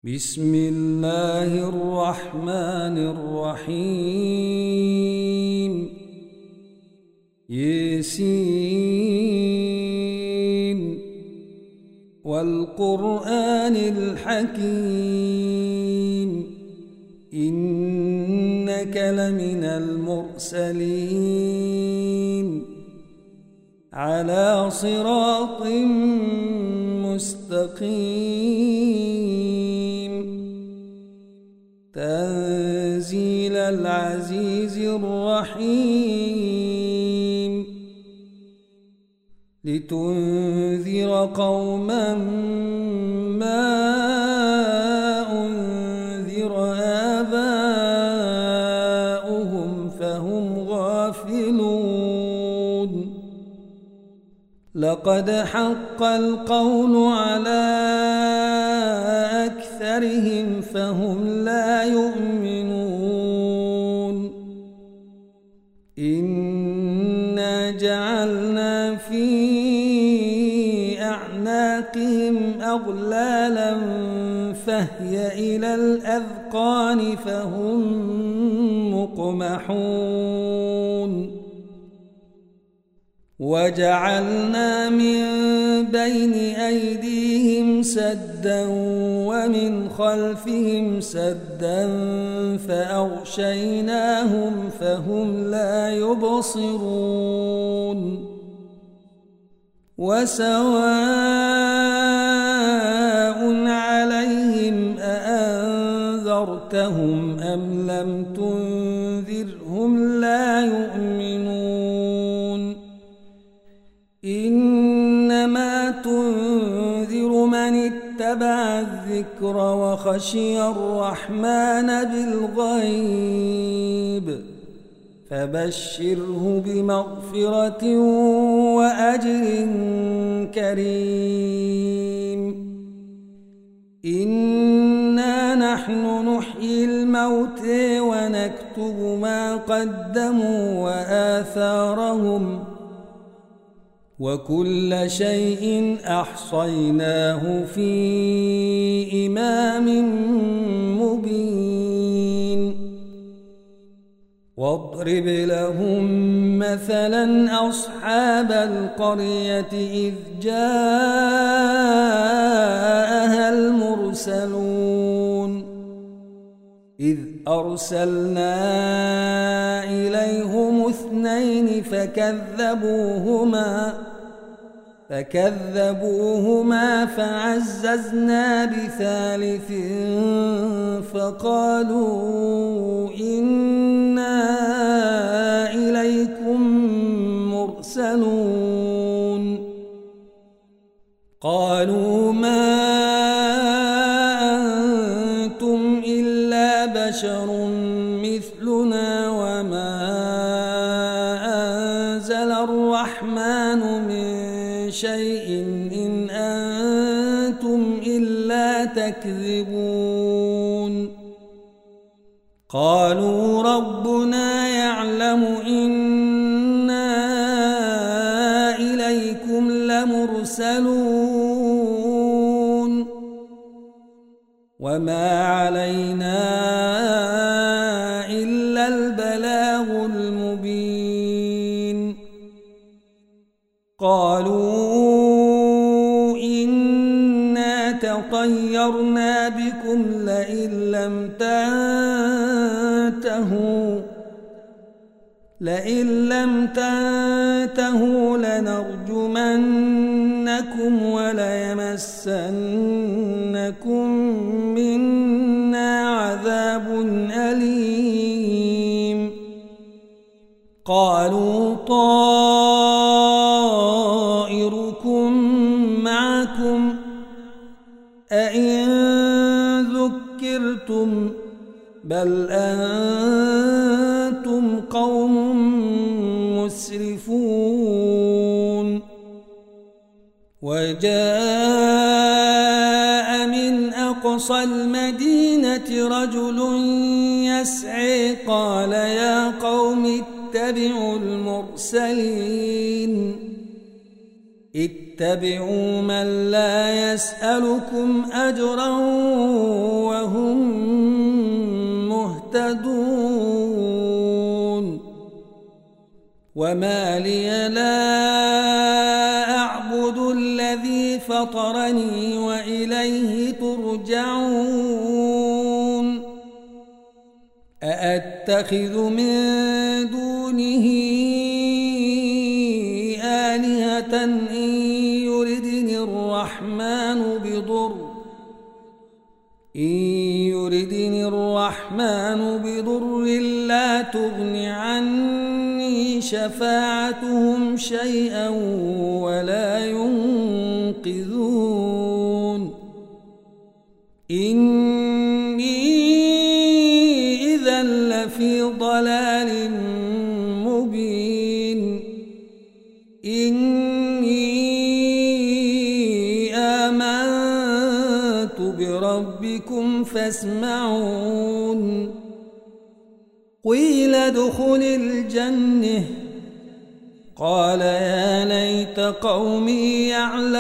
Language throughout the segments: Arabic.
بسم الله الرحمن الرحيم ياسين والقرآن الحكيم إنك لمن المرسلين على صراط مستقيم تنزيل العزيز الرحيم لتنذر قوما ما أنذر آباؤهم فهم غافلون لقد حق القول على أكثرهم فهم لا يؤمنون إنا جعلنا في أعناقهم أغلالا فهي إلى الأذقان فهم مقمحون وجعلنا من بين أيديهم سدا ومن خلفهم سدا فأغشيناهم فهم لا يبصرون وسواء عليهم أأنذرتهم أم لم تنذرهم لا يؤمنون إنما تنذر من اتبع الذكر وخشي الرحمن بالغيب فبشره بمغفرة وأجر كريم إنا نحن نحيي الموتى ونكتب ما قدموا وآثارهم وكل شيء أحصيناه في إمام مبين واضرب لهم مثلا أصحاب القرية إذ جاءها المرسلون إذ أرسلنا إليهم 2 فكذبوهما فعززنا ب3 فقالوا إنا إليكم مرسلون قالوا ما أنتم إلا بشر مثلنا وما أنزل الرحمن من شيء إن أنتم إلا تكذبون قالوا ربنا يعلم إنا إليكم لمرسلون وما علينا إلا البلاغ المبين قالوا إنا تطيرنا بكم لئن لم تنتهوا لنرجمنكم وليمسنكم منا عذاب أليم قالوا طائركم معكم أئن ذكرتم بل أنتم قوم مسرفون وجاء من أقصى المدينة رجل يسعى قال يا قوم اتبعوا المرسلين اتبعوا من لا يسألكم أجرا وما لي لا أعبد الذي فطرني وإليه ترجعون أأتخذ من دونه آلهة إن يردني الرحمن بضر لا تغن عني شفاعتهم شيئا ولا ينقذون إني إذا لفي ضلال مبين بربكم فاسمعون قيل ادخل الجنة قال يا ليت قومي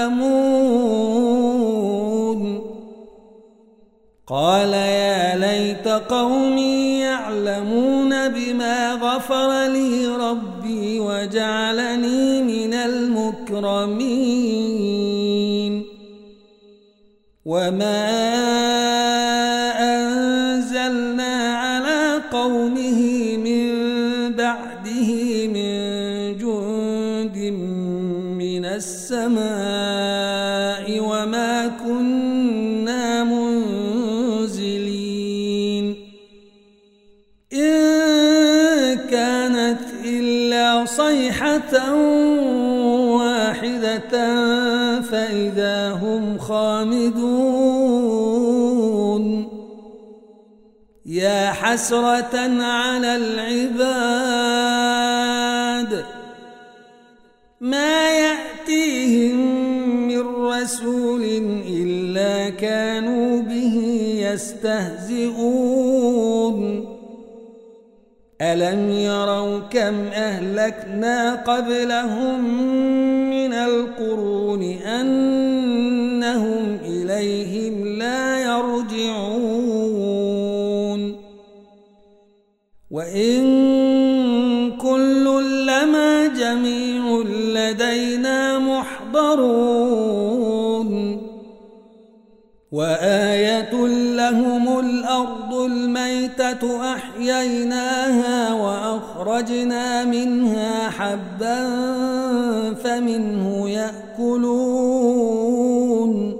يعلمون بما غفر لي ربي وجعلني من المكرمين وما أنزلنا على قومه من بعده من جند من السماء وما كنا منزلين إن كانت إلا صيحة واحدة فإذا هم خامدون يا حسرة على العباد ما يأتيهم من رسول إلا كانوا به يستهزئون ألم يروا كم أهلكنا قبلهم من القرون أنهم إليهم لا يرجعون وإن كل لما جميع لدينا محضرون وآية لهم الأرض الميتة أحييناها وأخرجنا منها حبا فمنه يأكلون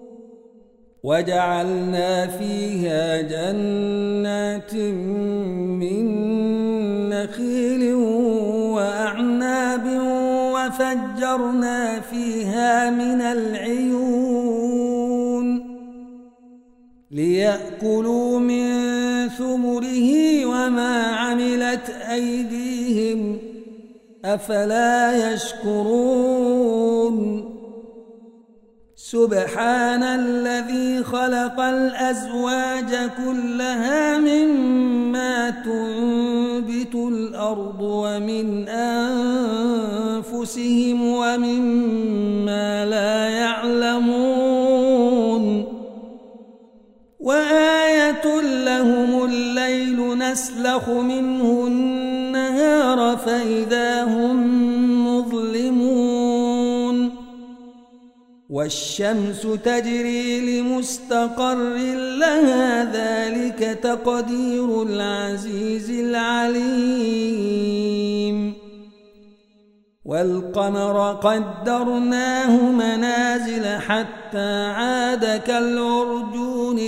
وجعلنا فيها جنات من نخيل وأعناب وفجرنا فيها من العيون ليأكلوا من ثمره وما عملت أيديهم أفلا يشكرون سبحان الذي خلق الأزواج كلها مما تنبت الأرض ومن أنفسهم ومما لا يعلمون وآية لهم الليل نسلخ منه النهار فإذا هم مظلمون والشمس تجري لمستقر لها ذلك تقدير العزيز العليم والقمر قدرناه منازل حتى عاد كالعرجون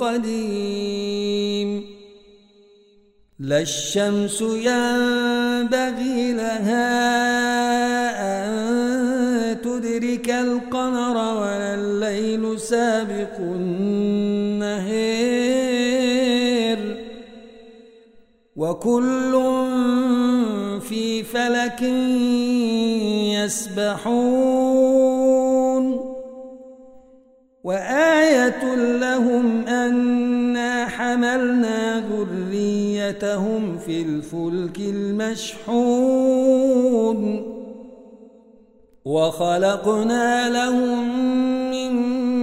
القديم لا الشمس ينبغي لها أن تدرك القمر ولا الليل سابق النهار وكل في فلك يسبحون وآية لهم أنا حملنا ذريتهم في الفلك المشحون وخلقنا لهم من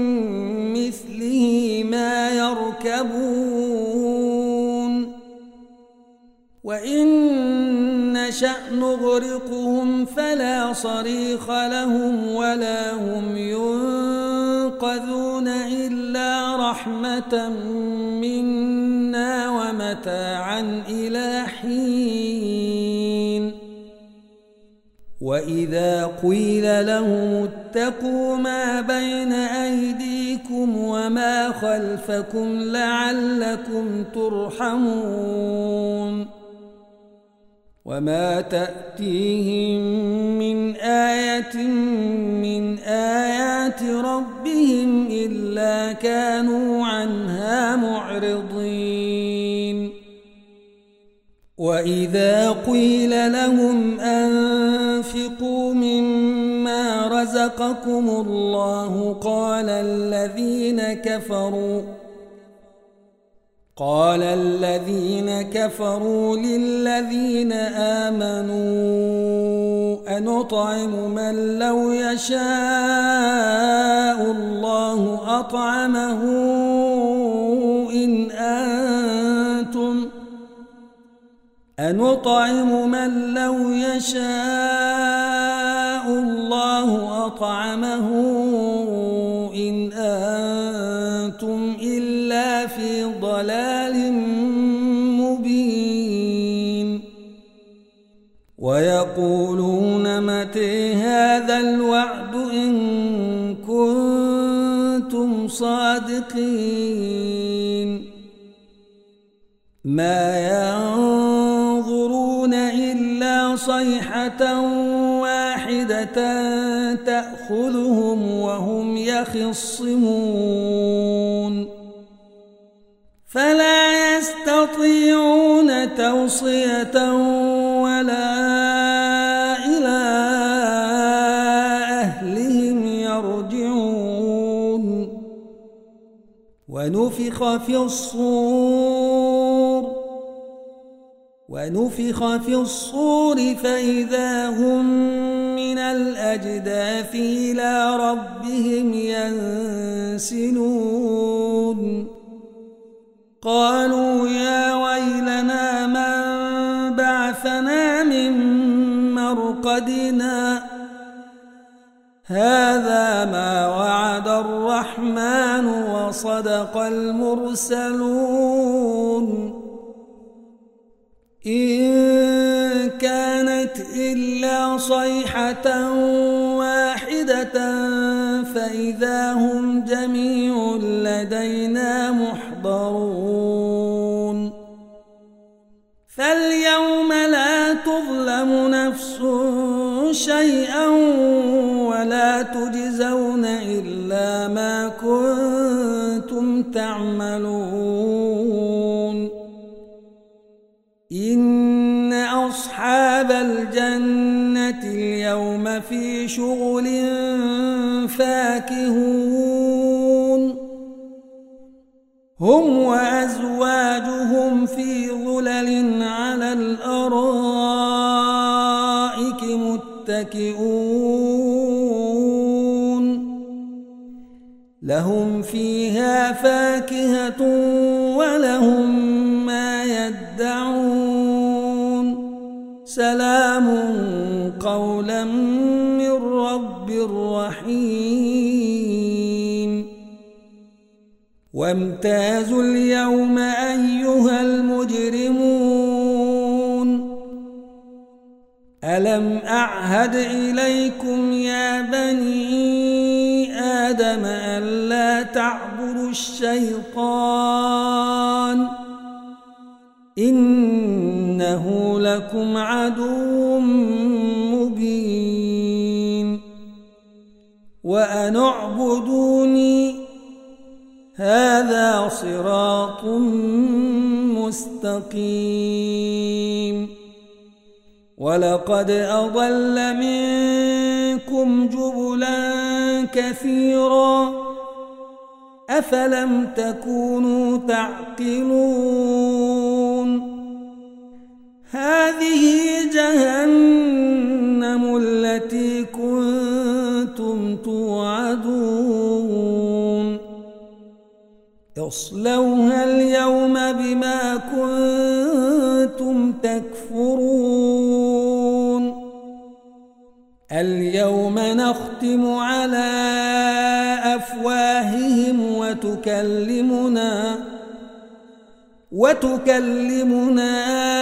مثله ما يركبون وإن نشأ نغرقهم فلا صريخ لهم ولا هم ينقذون إلا رحمة منا ومتاعا إلى حين وإذا قيل لهم اتقوا ما بين أيديكم وما خلفكم لعلكم ترحمون وما تأتيهم من آية من آيات ربهم إلا كانوا عنها معرضين وإذا قيل لهم أنفقوا مما رزقكم الله قال الذين كفروا للذين آمنوا أنطعم من لو يشاء الله أطعمه إن أنتم إلا في ضلال مبين ويقولون متى هذا الوعد إن كنتم صادقين ما ينظرون إلا صيحة واحدة تأخذهم وهم يخصمون فلا يستطيعون توصية ولا إلى أهلهم يرجعون ونفخ في الصور فإذا هم من الأجداث إلى ربهم ينسلون قالوا يا ويلنا من بعثنا من مرقدنا هذا ما وعد الرحمن وصدق المرسلون إن كانت إلا صيحة واحدة فإذا هم جميع لدينا محضرون فاليوم لا تظلم نفس شيئا ولا تجزون إلا ما كنتم تعملون إن أصحاب الجنة اليوم في شغل فاكهون هم وأزواجهم في ظلل على الأرائك متكئون لهم فيها فاكهة ولهم ما يدعون سلام قولا من رب رحيم وامتازوا اليوم أيها المجرمون ألم أعهد إليكم يا بني آدم ألا تعبدوا الشيطان إنه لكم عدو مبين وأن اعبدوني هذا صراط مستقيم ولقد أضل منكم جبلا كثيرا أفلم تكونوا تعقلون هذه جهنم التي كنتم توعدون اصلوها اليوم بما كنتم تكفرون ونختم على أفواههم وتكلمنا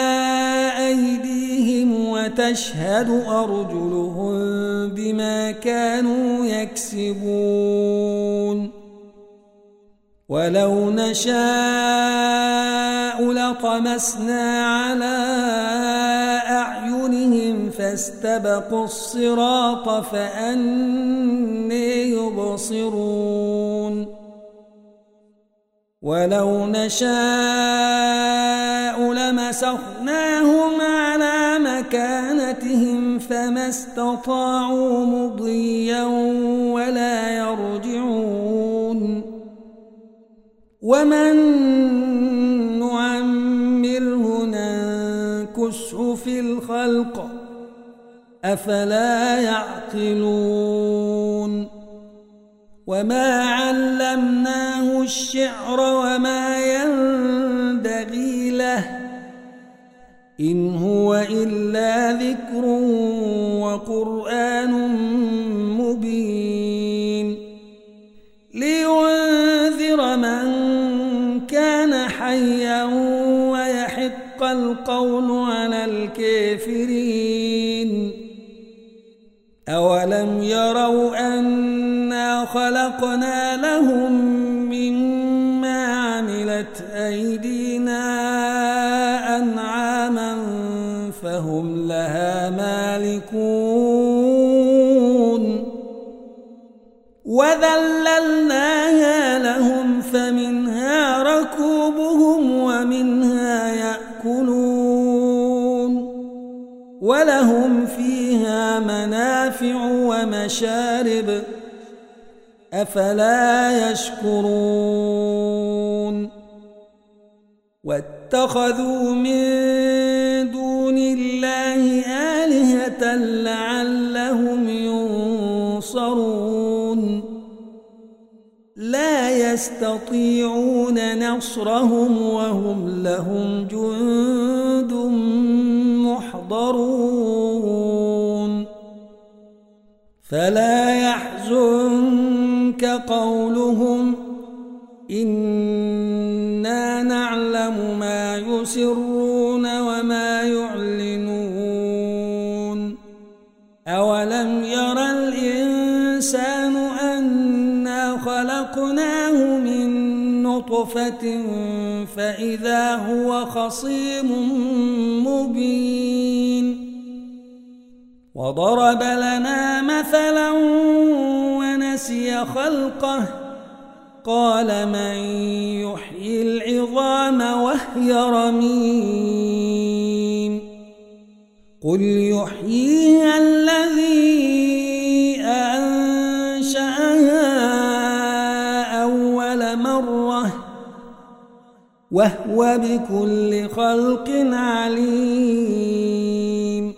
أيديهم وتشهد أرجلهم بما كانوا يكسبون ولو نشاء لطمسنا على أعينهم فاستبقوا الصراط فأنى يبصرون ولو نشاء لمسخناهم على مكانتهم فما استطاعوا مضيا ولا يرجعون ومن نعمره ننكسه في الخلق أفلا يعقلون وما علمناه الشعر وما ينبغي له إن هو إلا ذكر وقرآن مبين لينذر من كان حيا ويحق القول على الكافرين أولم يروا أنا خلقنا لهم مما عملت أيدينا أنعاما فهم لها مالكون وذللناها لهم فمنها ركوبهم ومنها يأكلون ولهم فيها منافع ومشارب أفلا يشكرون واتخذوا من دون الله آلهة لعلهم ينصرون لا يستطيعون نصرهم وهم لهم جند محضرون فلا يحزنك قولهم إنا نعلم ما يسرون وما يعلنون أولم يرى الإنسان أنا خلقناه من نطفة فإذا هو خصيم مبين وضرب لنا مثلا ونسي خلقه قال من يحيي العظام وهي رميم قل يحييها الذي أنشأها أول مرة وهو بكل خلق عليم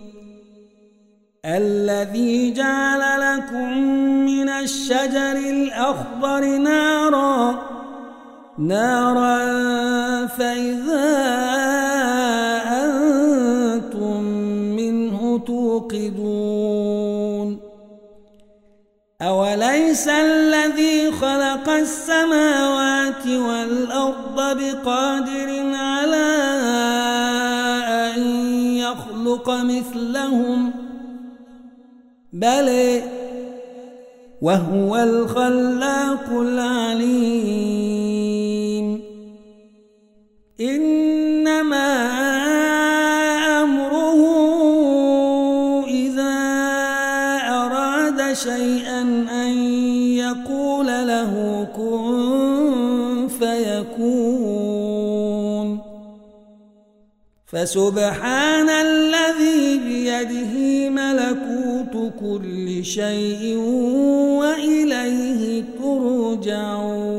الذي جعل لكم من الشجر الأخضر نارا فإذا أنتم منه توقدون أوليس الذي خلق السماوات والأرض بقادر على أن يخلق مثلهم بل وهو الخلاق العليم إنما أمره إذا أراد شيئا أن يقول له كن فيكون فسبحان الذي بيده ملكوت كل شيء وإليه ترجعون